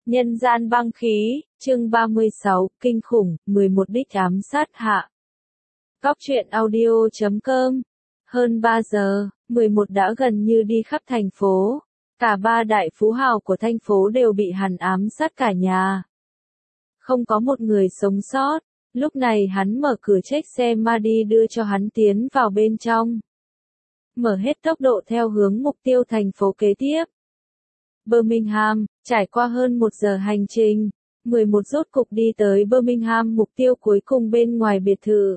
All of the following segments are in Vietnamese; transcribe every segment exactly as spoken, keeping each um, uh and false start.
Nhân gian băng khí, chương ba mươi sáu, kinh khủng, mười một đích ám sát hạ. Góc truyện audio chấm com. Hơn ba giờ, mười một đã gần như đi khắp thành phố. Cả ba đại phú hào của thành phố đều bị hắn ám sát cả nhà. Không có một người sống sót. Lúc này hắn mở cửa chiếc xe ma đi đưa cho hắn tiến vào bên trong. Mở hết tốc độ theo hướng mục tiêu thành phố kế tiếp. Birmingham, trải qua hơn một giờ hành trình, mười một rốt cục đi tới Birmingham, mục tiêu cuối cùng bên ngoài biệt thự.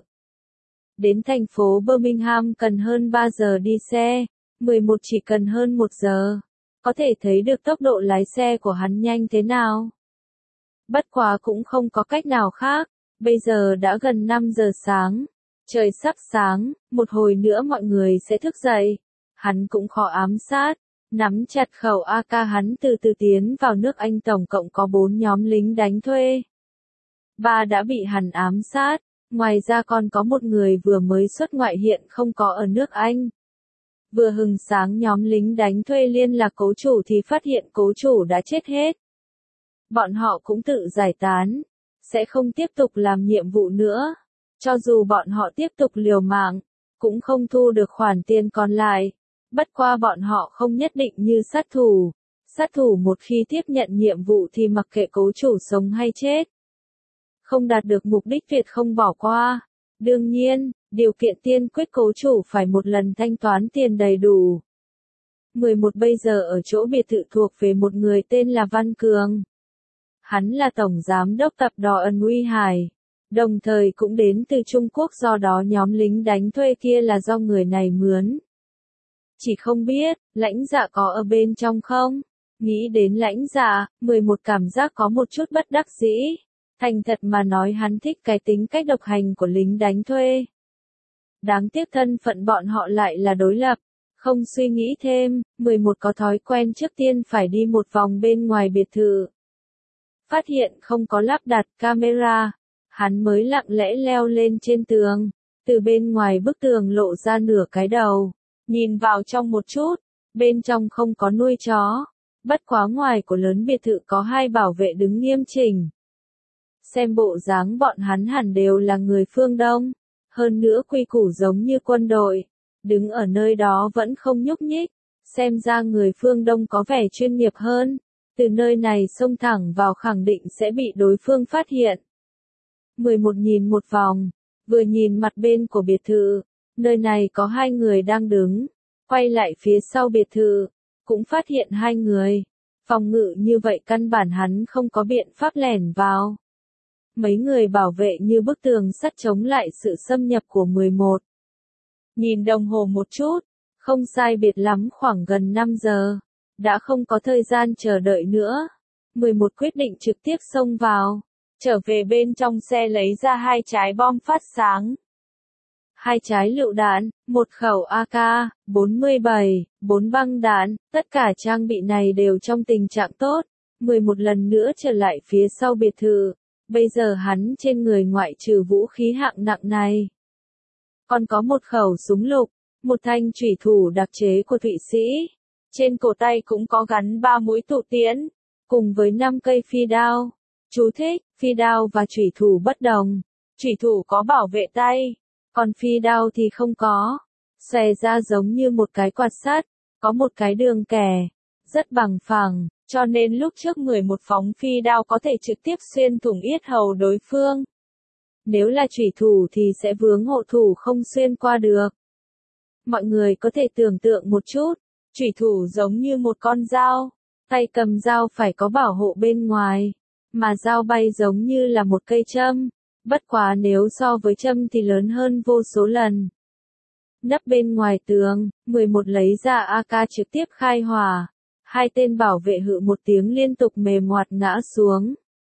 Đến thành phố Birmingham cần hơn ba giờ đi xe, mười một chỉ cần hơn một giờ. Có thể thấy được tốc độ lái xe của hắn nhanh thế nào. Bất quá cũng không có cách nào khác, bây giờ đã gần năm giờ sáng. Trời sắp sáng, một hồi nữa mọi người sẽ thức dậy. Hắn cũng khó ám sát. Nắm chặt khẩu a ca hắn từ từ tiến vào nước Anh, tổng cộng có bốn nhóm lính đánh thuê. Ba đã bị hắn ám sát, ngoài ra còn có một người vừa mới xuất ngoại hiện không có ở nước Anh. Vừa hừng sáng nhóm lính đánh thuê liên lạc cố chủ thì phát hiện cố chủ đã chết hết. Bọn họ cũng tự giải tán, sẽ không tiếp tục làm nhiệm vụ nữa. Cho dù bọn họ tiếp tục liều mạng, cũng không thu được khoản tiền còn lại. Bất qua bọn họ không nhất định như sát thủ. Sát thủ một khi tiếp nhận nhiệm vụ thì mặc kệ cố chủ sống hay chết. Không đạt được mục đích tuyệt không bỏ qua. Đương nhiên, điều kiện tiên quyết cố chủ phải một lần thanh toán tiền đầy đủ. mười một bây giờ ở chỗ biệt thự thuộc về một người tên là Văn Cường. Hắn là tổng giám đốc tập đoàn Uy Hải. Đồng thời cũng đến từ Trung Quốc, do đó nhóm lính đánh thuê kia là do người này mướn. Chỉ không biết, lãnh dạ có ở bên trong không? Nghĩ đến lãnh dạ, mười một cảm giác có một chút bất đắc dĩ. Thành thật mà nói hắn thích cái tính cách độc hành của lính đánh thuê. Đáng tiếc thân phận bọn họ lại là đối lập. Không suy nghĩ thêm, mười một có thói quen trước tiên phải đi một vòng bên ngoài biệt thự. Phát hiện không có lắp đặt camera. Hắn mới lặng lẽ leo lên trên tường. Từ bên ngoài bức tường lộ ra nửa cái đầu. Nhìn vào trong một chút, bên trong không có nuôi chó. Bất quá ngoài của lớn biệt thự có hai bảo vệ đứng nghiêm chỉnh. Xem bộ dáng bọn hắn hẳn đều là người phương Đông. Hơn nữa quy củ giống như quân đội. Đứng ở nơi đó vẫn không nhúc nhích. Xem ra người phương Đông có vẻ chuyên nghiệp hơn. Từ nơi này xông thẳng vào khẳng định sẽ bị đối phương phát hiện. mười một nhìn một vòng, vừa nhìn mặt bên của biệt thự. Nơi này có hai người đang đứng, quay lại phía sau biệt thự, cũng phát hiện hai người. Phòng ngự như vậy căn bản hắn không có biện pháp lẻn vào. Mấy người bảo vệ như bức tường sắt chống lại sự xâm nhập của mười một. Nhìn đồng hồ một chút, không sai biệt lắm khoảng gần năm giờ, đã không có thời gian chờ đợi nữa. mười một quyết định trực tiếp xông vào, trở về bên trong xe lấy ra hai trái bom phát sáng. Hai trái lựu đạn, một khẩu a ca, bốn mươi bảy, bốn băng đạn, tất cả trang bị này đều trong tình trạng tốt. mười một lần nữa trở lại phía sau biệt thự, bây giờ hắn trên người ngoại trừ vũ khí hạng nặng này. Còn có một khẩu súng lục, một thanh chủy thủ đặc chế của Thụy Sĩ. Trên cổ tay cũng có gắn ba mũi tụ tiễn, cùng với năm cây phi đao. Chú thích, phi đao và chủy thủ bất đồng. Chủy thủ có bảo vệ tay. Còn phi đao thì không có, xòe ra giống như một cái quạt sắt, có một cái đường kẻ, rất bằng phẳng, cho nên lúc trước mười một phóng phi đao có thể trực tiếp xuyên thủng yết hầu đối phương. Nếu là chủy thủ thì sẽ vướng hộ thủ không xuyên qua được. Mọi người có thể tưởng tượng một chút, chủy thủ giống như một con dao, tay cầm dao phải có bảo hộ bên ngoài, mà dao bay giống như là một cây châm. Bất quá nếu so với châm thì lớn hơn vô số lần. Nấp bên ngoài tường, mười một lấy ra a ca trực tiếp khai hỏa. Hai tên bảo vệ hự một tiếng liên tục mềm ngoặt ngã xuống.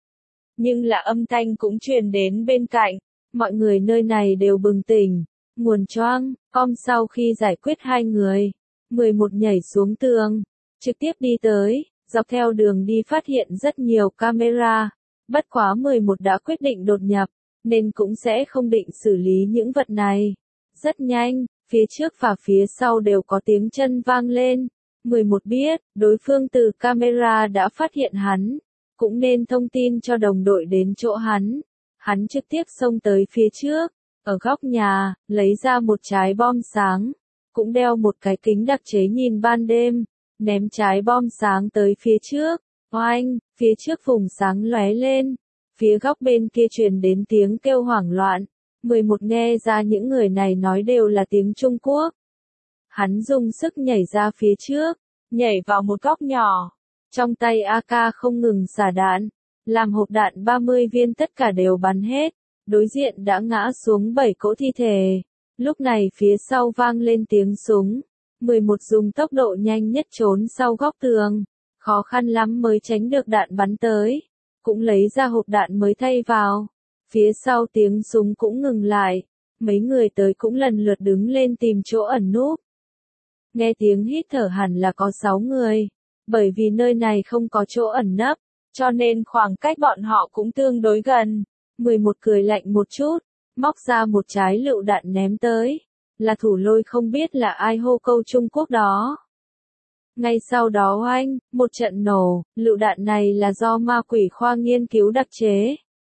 Nhưng là âm thanh cũng truyền đến bên cạnh. Mọi người nơi này đều bừng tỉnh. Nguồn choang, com sau khi giải quyết hai người. mười một nhảy xuống tường. Trực tiếp đi tới, dọc theo đường đi phát hiện rất nhiều camera. Bất quá mười một đã quyết định đột nhập, nên cũng sẽ không định xử lý những vật này. Rất nhanh, phía trước và phía sau đều có tiếng chân vang lên. mười một biết, đối phương từ camera đã phát hiện hắn. cũng nên thông tin cho đồng đội đến chỗ hắn. Hắn trực tiếp xông tới phía trước, ở góc nhà, lấy ra một trái bom sáng, cũng đeo một cái kính đặc chế nhìn ban đêm, ném trái bom sáng tới phía trước. Oanh, phía trước vùng sáng lóe lên, phía góc bên kia truyền đến tiếng kêu hoảng loạn. mười một nghe ra những người này nói đều là tiếng Trung Quốc. Hắn dùng sức nhảy ra phía trước, nhảy vào một góc nhỏ, trong tay a ca không ngừng xả đạn, làm hộp đạn ba mươi viên tất cả đều bắn hết, đối diện đã ngã xuống bảy cỗ thi thể. Lúc này phía sau vang lên tiếng súng, mười một dùng tốc độ nhanh nhất trốn sau góc tường, khó khăn lắm mới tránh được đạn bắn tới, cũng lấy ra hộp đạn mới thay vào. Phía sau tiếng súng cũng ngừng lại, mấy người tới cũng lần lượt đứng lên tìm chỗ ẩn núp. Nghe tiếng hít thở hẳn là có sáu người, bởi vì nơi này không có chỗ ẩn nấp, cho nên khoảng cách bọn họ cũng tương đối gần. mười một cười lạnh một chút, móc ra một trái lựu đạn ném tới, là Thủ Lôi không biết là ai hô câu Trung Quốc đó. Ngay sau đó oanh, một trận nổ, lựu đạn này là do ma quỷ khoa nghiên cứu đặc chế.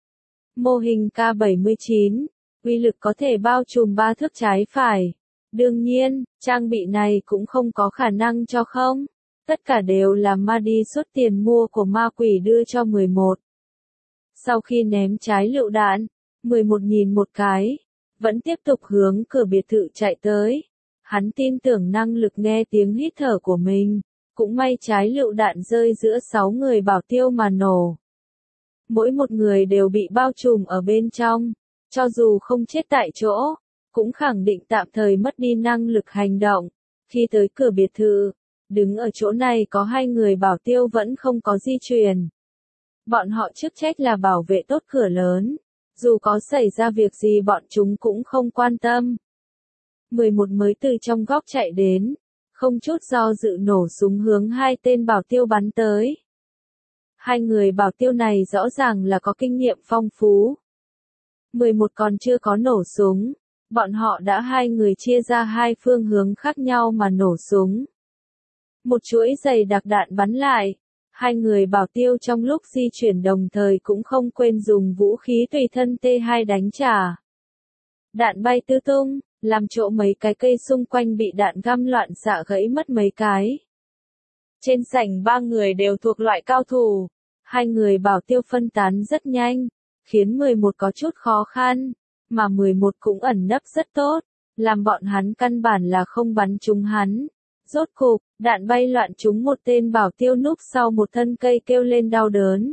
Mô hình K bảy mươi chín, uy lực có thể bao trùm ba thước trái phải. Đương nhiên, trang bị này cũng không có khả năng cho không. Tất cả đều là ma đi xuất tiền mua của ma quỷ đưa cho mười một. Sau khi ném trái lựu đạn, mười một nhìn một cái, vẫn tiếp tục hướng cửa biệt thự chạy tới. Hắn tin tưởng năng lực nghe tiếng hít thở của mình, cũng may trái lựu đạn rơi giữa sáu người bảo tiêu mà nổ. Mỗi một người đều bị bao trùm ở bên trong, cho dù không chết tại chỗ, cũng khẳng định tạm thời mất đi năng lực hành động. Khi tới cửa biệt thự, đứng ở chỗ này có hai người bảo tiêu vẫn không có di chuyển. Bọn họ chức trách là bảo vệ tốt cửa lớn, dù có xảy ra việc gì bọn chúng cũng không quan tâm. mười một mới từ trong góc chạy đến, không chút do dự nổ súng hướng hai tên bảo tiêu bắn tới. Hai người bảo tiêu này rõ ràng là có kinh nghiệm phong phú. mười một còn chưa có nổ súng, bọn họ đã hai người chia ra hai phương hướng khác nhau mà nổ súng. Một chuỗi dày đặc đạn bắn lại, hai người bảo tiêu trong lúc di chuyển đồng thời cũng không quên dùng vũ khí tùy thân T hai đánh trả. Đạn bay tứ tung, làm chỗ mấy cái cây xung quanh bị đạn găm loạn xạ gãy mất mấy cái. Trên sảnh ba người đều thuộc loại cao thủ, hai người bảo tiêu phân tán rất nhanh, khiến mười một có chút khó khăn, mà mười một cũng ẩn nấp rất tốt, làm bọn hắn căn bản là không bắn trúng hắn. Rốt cục, đạn bay loạn trúng một tên bảo tiêu núp sau một thân cây kêu lên đau đớn.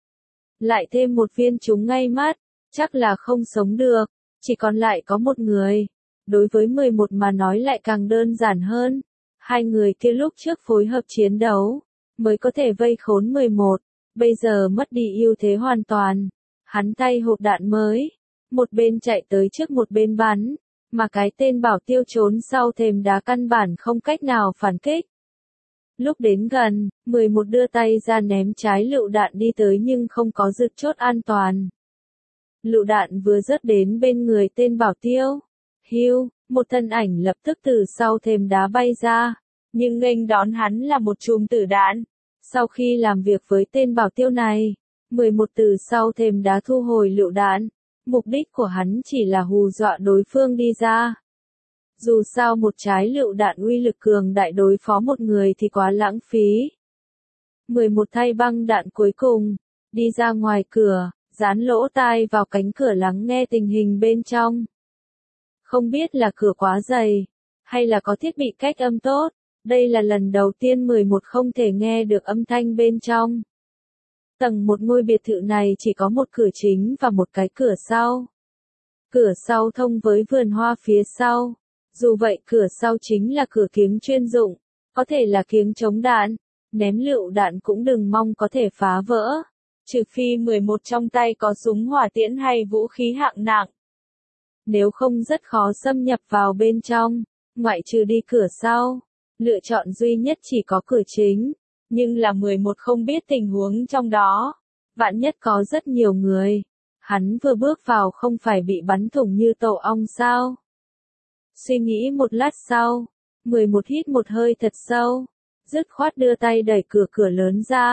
Lại thêm một viên trúng ngay mắt, chắc là không sống được, chỉ còn lại có một người. Đối với mười một mà nói lại càng đơn giản hơn. Hai người kia lúc trước phối hợp chiến đấu, mới có thể vây khốn mười một, bây giờ mất đi ưu thế hoàn toàn. Hắn tay hộp đạn mới, một bên chạy tới trước một bên bắn, mà cái tên bảo tiêu trốn sau thềm đá căn bản không cách nào phản kích. Lúc đến gần, mười một đưa tay ra ném trái lựu đạn đi tới nhưng không có rực chốt an toàn. Lựu đạn vừa rớt đến bên người tên bảo tiêu. Hiu, một thân ảnh lập tức từ sau thềm đá bay ra, nhưng nghênh đón hắn là một chùm tử đạn. Sau khi làm việc với tên bảo tiêu này, mười một từ sau thềm đá thu hồi lựu đạn, mục đích của hắn chỉ là hù dọa đối phương đi ra. Dù sao một trái lựu đạn uy lực cường đại đối phó một người thì quá lãng phí. mười một thay băng đạn cuối cùng, đi ra ngoài cửa, dán lỗ tai vào cánh cửa lắng nghe tình hình bên trong. Không biết là cửa quá dày, hay là có thiết bị cách âm tốt, đây là lần đầu tiên mười một không thể nghe được âm thanh bên trong. Tầng một ngôi biệt thự này chỉ có một cửa chính và một cái cửa sau. Cửa sau thông với vườn hoa phía sau. Dù vậy cửa sau chính là cửa kiếng chuyên dụng, có thể là kiếng chống đạn, ném lựu đạn cũng đừng mong có thể phá vỡ. Trừ phi mười một trong tay có súng hỏa tiễn hay vũ khí hạng nặng. Nếu không rất khó xâm nhập vào bên trong, ngoại trừ đi cửa sau. Lựa chọn duy nhất chỉ có cửa chính, nhưng là mười một không biết tình huống trong đó. Vạn nhất có rất nhiều người, hắn vừa bước vào không phải bị bắn thủng như tổ ong sao? Suy nghĩ một lát sau, mười một hít một hơi thật sâu, dứt khoát đưa tay đẩy cửa cửa lớn ra,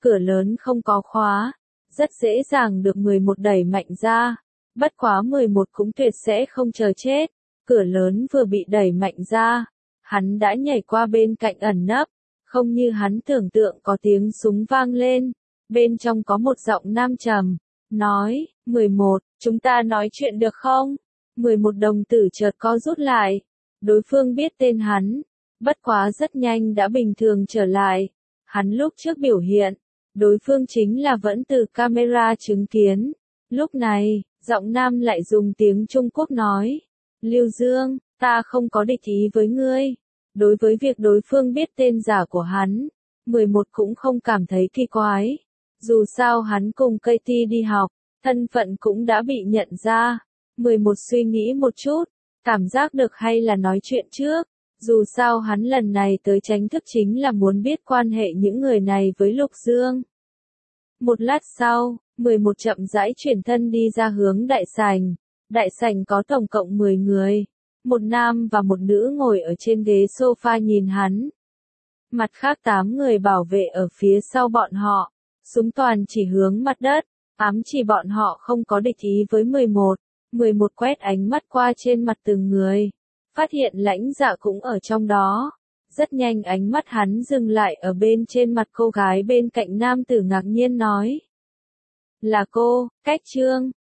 cửa lớn không có khóa, rất dễ dàng được mười một đẩy mạnh ra. Bất quá mười một cũng tuyệt sẽ không chờ chết, cửa lớn vừa bị đẩy mạnh ra, hắn đã nhảy qua bên cạnh ẩn nấp, không như hắn tưởng tượng có tiếng súng vang lên, bên trong có một giọng nam trầm, nói, mười một, chúng ta nói chuyện được không? mười một đồng tử chợt co rút lại, đối phương biết tên hắn, bất quá rất nhanh đã bình thường trở lại, hắn lúc trước biểu hiện, đối phương chính là vẫn từ camera chứng kiến, lúc này, giọng nam lại dùng tiếng Trung Quốc nói, Lưu Dương, ta không có địch ý với ngươi. Đối với việc đối phương biết tên giả của hắn, mười một cũng không cảm thấy kỳ quái. Dù sao hắn cùng Katie đi học, thân phận cũng đã bị nhận ra. mười một suy nghĩ một chút, cảm giác được hay là nói chuyện trước. Dù sao hắn lần này tới tránh thức chính là muốn biết quan hệ những người này với Lục Dương. Một lát sau, mười một chậm rãi chuyển thân đi ra hướng đại sảnh. Đại sảnh có tổng cộng mười người. Một nam và một nữ ngồi ở trên ghế sofa nhìn hắn. Mặt khác tám người bảo vệ ở phía sau bọn họ. Súng toàn chỉ hướng mặt đất, ám chỉ bọn họ không có địch ý với mười một. mười một quét ánh mắt qua trên mặt từng người. Phát hiện Lãnh Dạ cũng ở trong đó. Rất nhanh ánh mắt hắn dừng lại ở bên trên mặt cô gái bên cạnh nam tử ngạc nhiên nói. Là cô, Cách Trương.